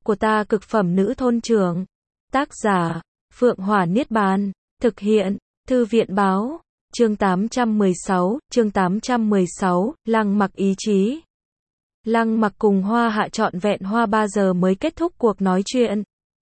của ta cực phẩm nữ thôn trưởng. Tác giả, Phượng Hỏa Niết Bàn. Thực hiện, Thư viện báo. Chương 816, Lăng Mặc ý chí. Lăng Mặc cùng Hoa Hạ trọn vẹn 3 giờ mới kết thúc cuộc nói chuyện.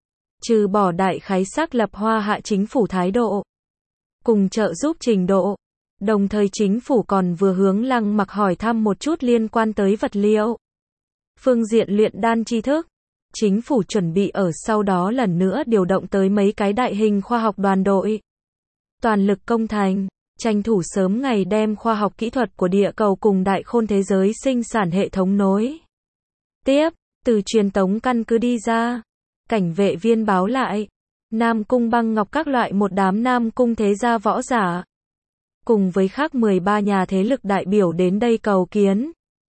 Trừ bỏ đại khái xác lập Hoa Hạ chính phủ thái độ, cùng trợ giúp trình độ. Đồng thời chính phủ còn vừa hướng Lăng Mặc hỏi thăm một chút liên quan tới vật liệu, phương diện luyện đan tri thức. Chính phủ chuẩn bị ở sau đó lần nữa điều động tới mấy cái đại hình khoa học đoàn đội. Toàn lực công thành, tranh thủ sớm ngày đem khoa học kỹ thuật của địa cầu cùng đại khôn thế giới sinh sản hệ thống nối tiếp. Từ truyền tống căn cứ đi ra, cảnh vệ viên báo lại, Nam Cung Băng Ngọc các loại một đám Nam Cung thế gia võ giả, cùng với khác 13 nhà thế lực đại biểu đến đây cầu kiến.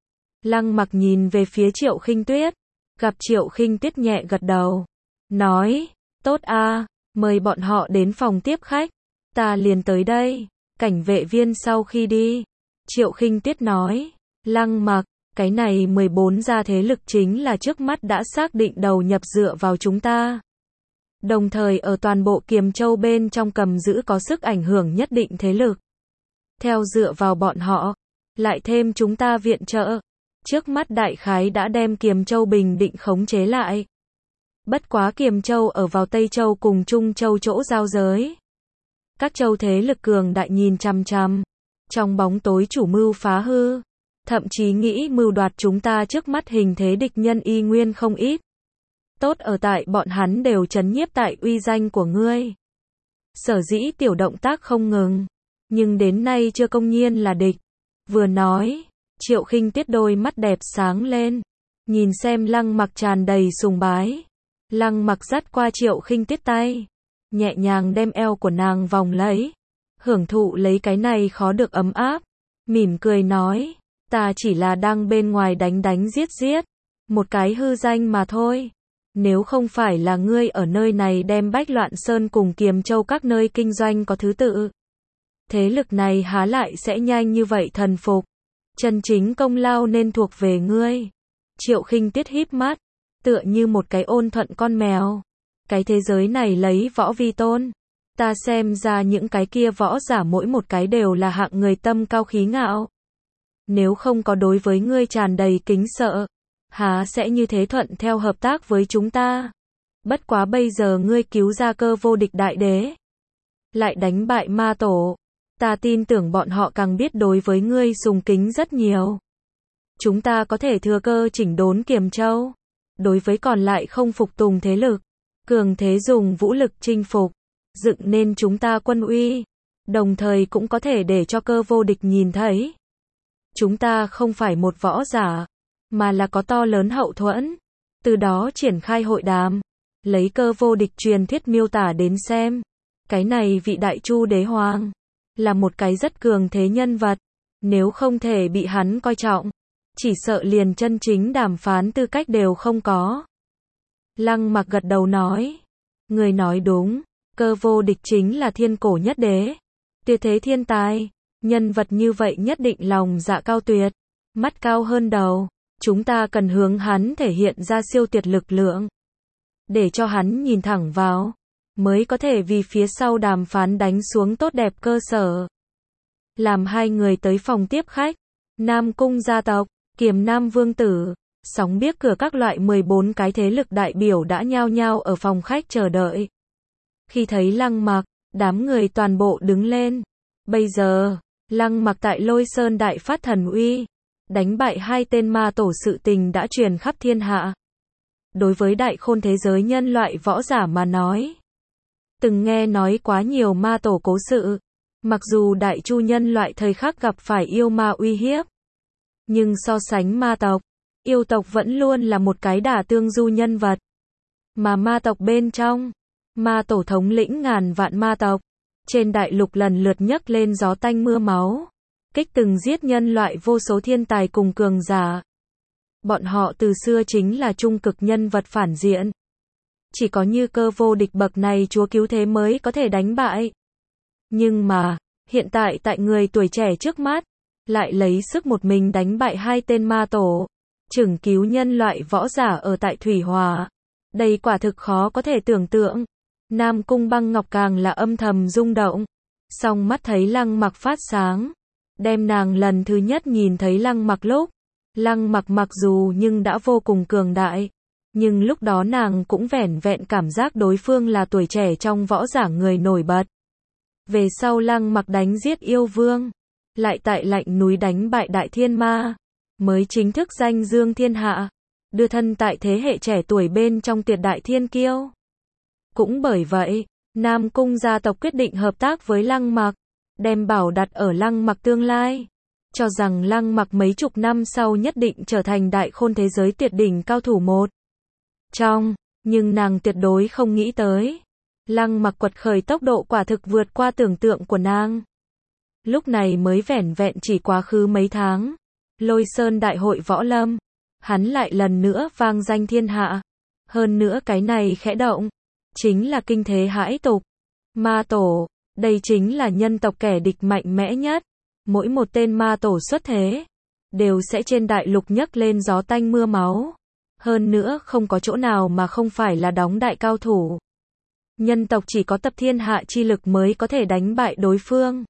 Lăng Mặc nhìn về phía Triệu Khinh Tuyết, gặp Triệu Khinh Tuyết nhẹ gật đầu, nói, tốt a, mời bọn họ đến phòng tiếp khách, ta liền tới đây. Cảnh vệ viên sau khi đi, Triệu Khinh Tuyết nói, Lăng Mặc, cái này 14 gia thế lực chính là trước mắt đã xác định đầu nhập dựa vào chúng ta. Đồng thời ở toàn bộ Kiềm Châu bên trong cầm giữ có sức ảnh hưởng nhất định thế lực. Theo dựa vào bọn họ, lại thêm chúng ta viện trợ, trước mắt đại khái đã đem Kiềm Châu bình định khống chế lại. Bất quá Kiềm Châu ở vào Tây Châu cùng Trung Châu chỗ giao giới. Các châu thế lực cường đại nhìn chằm chằm, trong bóng tối chủ mưu phá hư, thậm chí nghĩ mưu đoạt chúng ta trước mắt hình thế địch nhân y nguyên không ít. Tốt ở tại bọn hắn đều trấn nhiếp tại uy danh của ngươi. Sở dĩ tiểu động tác không ngừng, nhưng đến nay chưa công nhiên là địch. Vừa nói, Triệu Khinh Tuyết đôi mắt đẹp sáng lên, nhìn xem Lăng Mặc tràn đầy sùng bái. Lăng Mặc dắt qua Triệu Khinh Tuyết tay, nhẹ nhàng đem eo của nàng vòng lấy, hưởng thụ lấy cái này khó được ấm áp, mỉm cười nói, ta chỉ là đang bên ngoài đánh đánh giết giết, một cái hư danh mà thôi. Nếu không phải là ngươi ở nơi này đem Bách Loạn Sơn cùng Kiềm Châu các nơi kinh doanh có thứ tự, thế lực này há lại sẽ nhanh như vậy thần phục. Chân chính công lao nên thuộc về ngươi. Triệu Khinh Tuyết híp mắt, tựa như một cái ôn thuận con mèo. Cái thế giới này lấy võ vi tôn, ta xem ra những cái kia võ giả mỗi một cái đều là hạng người tâm cao khí ngạo. Nếu không có đối với ngươi tràn đầy kính sợ, há sẽ như thế thuận theo hợp tác với chúng ta. Bất quá bây giờ ngươi cứu ra Cơ Vô Địch đại đế, lại đánh bại ma tổ, ta tin tưởng bọn họ càng biết đối với ngươi sùng kính rất nhiều. Chúng ta có thể thừa cơ chỉnh đốn Kiềm Châu, đối với còn lại không phục tùng thế lực, cường thế dùng vũ lực chinh phục, dựng nên chúng ta quân uy, đồng thời cũng có thể để cho Cơ Vô Địch nhìn thấy. Chúng ta không phải một võ giả, mà là có to lớn hậu thuẫn, từ đó triển khai hội đàm, lấy Cơ Vô Địch truyền thuyết miêu tả đến xem. Cái này vị Đại Chu đế hoàng, là một cái rất cường thế nhân vật, nếu không thể bị hắn coi trọng, chỉ sợ liền chân chính đàm phán tư cách đều không có. Lăng Mặc gật đầu nói, người nói đúng, Cơ Vô Địch chính là thiên cổ nhất đế, tuyệt thế thiên tài, nhân vật như vậy nhất định lòng dạ cao tuyệt, mắt cao hơn đầu, chúng ta cần hướng hắn thể hiện ra siêu tuyệt lực lượng, để cho hắn nhìn thẳng vào, mới có thể vì phía sau đàm phán đánh xuống tốt đẹp cơ sở. Làm hai người tới phòng tiếp khách, Nam Cung gia tộc, Kiềm Nam Vương tử, Sóng Biếc cửa các loại 14 cái thế lực đại biểu đã nhao nhao ở phòng khách chờ đợi. Khi thấy Lăng Mặc, đám người toàn bộ đứng lên. Bây giờ, Lăng Mặc tại Lôi Sơn đại phát thần uy, đánh bại 2 tên ma tổ sự tình đã truyền khắp thiên hạ. Đối với đại khôn thế giới nhân loại võ giả mà nói, từng nghe nói quá nhiều ma tổ cố sự, mặc dù Đại Chu nhân loại thời khắc gặp phải yêu ma uy hiếp, nhưng so sánh ma tộc, yêu tộc vẫn luôn là một cái đả tương du nhân vật. Mà ma tộc bên trong, ma tổ thống lĩnh ngàn vạn ma tộc, trên đại lục lần lượt nhấc lên gió tanh mưa máu, kích từng giết nhân loại vô số thiên tài cùng cường giả. Bọn họ từ xưa chính là trung cực nhân vật phản diện. Chỉ có như Cơ Vô Địch bậc này chúa cứu thế mới có thể đánh bại. Nhưng mà, hiện tại tại người tuổi trẻ trước mắt, lại lấy sức một mình đánh bại 2 tên ma tổ, chừng cứu nhân loại võ giả ở tại Thủy Hòa. Đây quả thực khó có thể tưởng tượng. Nam Cung Băng Ngọc càng là âm thầm rung động. Song mắt thấy Lăng Mặc phát sáng. Đem nàng lần thứ nhất nhìn thấy Lăng Mặc lúc. Lăng Mặc mặc dù nhưng đã vô cùng cường đại. Nhưng lúc đó nàng cũng vẻn vẹn cảm giác đối phương là tuổi trẻ trong võ giả người nổi bật. Về sau Lăng Mặc đánh giết yêu vương. Lại tại lạnh núi đánh bại đại thiên ma. Mới chính thức danh dương thiên hạ. Đưa thân tại thế hệ trẻ tuổi bên trong tuyệt đại thiên kiêu. Cũng bởi vậy, Nam Cung gia tộc quyết định hợp tác với Lăng Mặc. Đem bảo đặt ở Lăng Mặc tương lai. Cho rằng Lăng Mặc mấy chục năm sau nhất định trở thành đại khôn thế giới tuyệt đỉnh cao thủ một trong, nhưng nàng tuyệt đối không nghĩ tới. Lăng Mặc quật khởi tốc độ quả thực vượt qua tưởng tượng của nàng. Lúc này mới vẻn vẹn chỉ quá khứ mấy tháng. Lôi Sơn đại hội võ lâm. Hắn lại lần nữa vang danh thiên hạ. Hơn nữa cái này khẽ động. Chính là kinh thế hãi tục. Ma tổ. Đây chính là nhân tộc kẻ địch mạnh mẽ nhất. Mỗi một tên ma tổ xuất thế. Đều sẽ trên đại lục nhấc lên gió tanh mưa máu. Hơn nữa không có chỗ nào mà không phải là đóng đại cao thủ. Nhân tộc chỉ có tập thiên hạ chi lực mới có thể đánh bại đối phương.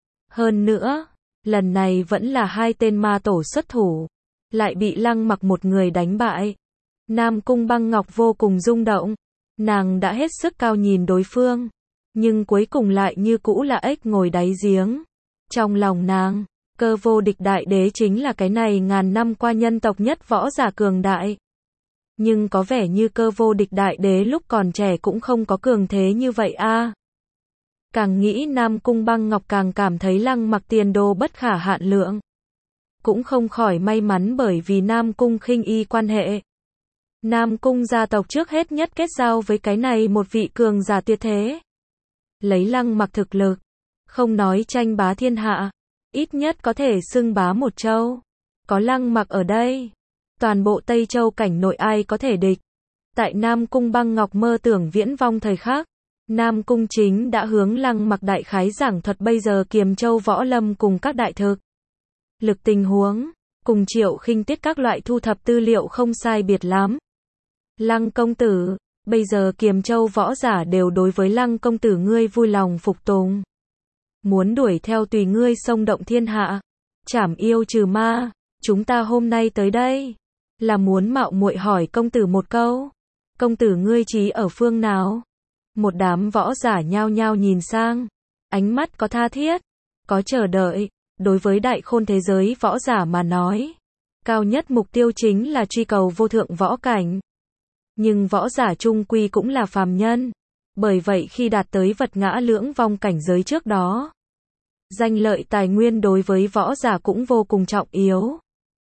Hơn nữa, lần này vẫn là hai tên ma tổ xuất thủ. Lại bị Lăng Mặc một người đánh bại. Nam Cung Băng Ngọc vô cùng rung động. Nàng đã hết sức cao nhìn đối phương. Nhưng cuối cùng lại như cũ là ếch ngồi đáy giếng. Trong lòng nàng, Cơ Vô Địch đại đế chính là cái này ngàn năm qua nhân tộc nhất võ giả cường đại. Nhưng có vẻ như Cơ Vô Địch đại đế lúc còn trẻ cũng không có cường thế như vậy a. Càng nghĩ Nam Cung Băng Ngọc càng cảm thấy Lăng Mặc tiền đồ bất khả hạn lượng. Cũng không khỏi may mắn bởi vì Nam Cung khinh y quan hệ. Nam Cung gia tộc trước hết nhất kết giao với cái này một vị cường giả tuyệt thế. Lấy Lăng Mặc thực lực, không nói tranh bá thiên hạ, ít nhất có thể xưng bá một châu. Có Lăng Mặc ở đây, toàn bộ Tây Châu cảnh nội ai có thể địch. Tại Nam Cung Băng Ngọc mơ tưởng viễn vong thời khắc, Nam Cung chính đã hướng Lăng Mặc đại khái giảng thuật bây giờ Kiềm Châu võ lâm cùng các đại thực lực tình huống, cùng Triệu Khinh Tiết các loại thu thập tư liệu không sai biệt lắm. Lăng công tử, bây giờ Kiềm Châu võ giả đều đối với Lăng công tử ngươi vui lòng phục tùng. Muốn đuổi theo tùy ngươi xông động thiên hạ, trảm yêu trừ ma, chúng ta hôm nay tới đây là muốn mạo muội hỏi công tử một câu. Công tử ngươi trí ở phương nào? Một đám võ giả nhao nhao nhìn sang, ánh mắt có tha thiết, có chờ đợi. Đối với đại khôn thế giới võ giả mà nói, cao nhất mục tiêu chính là truy cầu vô thượng võ cảnh. Nhưng võ giả chung quy cũng là phàm nhân. Bởi vậy khi đạt tới vật ngã lưỡng vong cảnh giới trước đó, danh lợi tài nguyên đối với võ giả cũng vô cùng trọng yếu.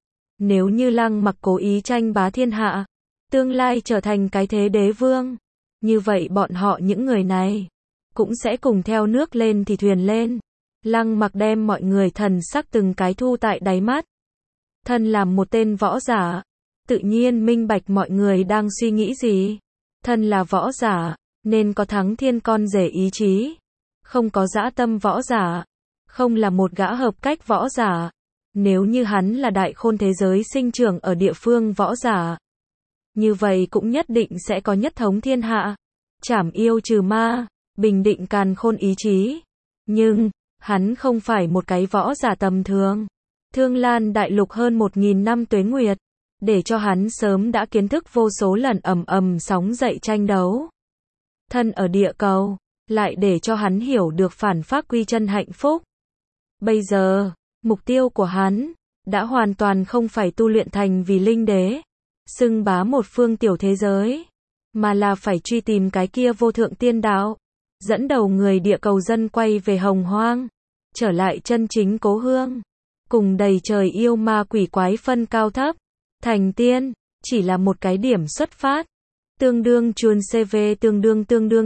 Nếu như Lăng Mặc cố ý tranh bá thiên hạ, tương lai trở thành cái thế đế vương, như vậy bọn họ những người này cũng sẽ cùng theo nước lên thì thuyền lên. Lăng Mặc đem mọi người thần sắc từng cái thu tại đáy mắt. Thân làm một tên võ giả, tự nhiên minh bạch mọi người đang suy nghĩ gì. Thân là võ giả, nên có thắng thiên con rể ý chí. Không có dã tâm võ giả, không là một gã hợp cách võ giả. Nếu như hắn là đại khôn thế giới sinh trưởng ở địa phương võ giả, như vậy cũng nhất định sẽ có nhất thống thiên hạ, trảm yêu trừ ma, bình định càn khôn ý chí. Nhưng hắn không phải một cái võ giả tầm thường. Thương Lan đại lục hơn 1000 năm tuế nguyệt, để cho hắn sớm đã kiến thức vô số lần ầm ầm sóng dậy tranh đấu. Thân ở địa cầu, lại để cho hắn hiểu được phản phác quy chân hạnh phúc. Bây giờ, mục tiêu của hắn đã hoàn toàn không phải tu luyện thành vì linh đế, xưng bá một phương tiểu thế giới, mà là phải truy tìm cái kia vô thượng tiên đạo, dẫn đầu người địa cầu dân quay về hồng hoang, trở lại chân chính cố hương, cùng đầy trời yêu ma quỷ quái phân cao thấp, thành tiên, chỉ là một cái điểm xuất phát. Tương đương chuồn CV tương đương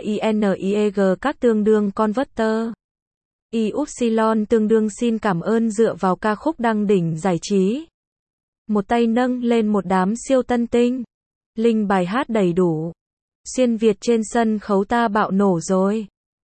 IAINIEG các tương đương converter. Y-Upsilon tương đương xin cảm ơn dựa vào ca khúc đăng đỉnh giải trí. Một tay nâng lên một đám siêu tân tinh. Linh bài hát đầy đủ. Xuyên Việt trên sân khấu ta bạo nổ rồi.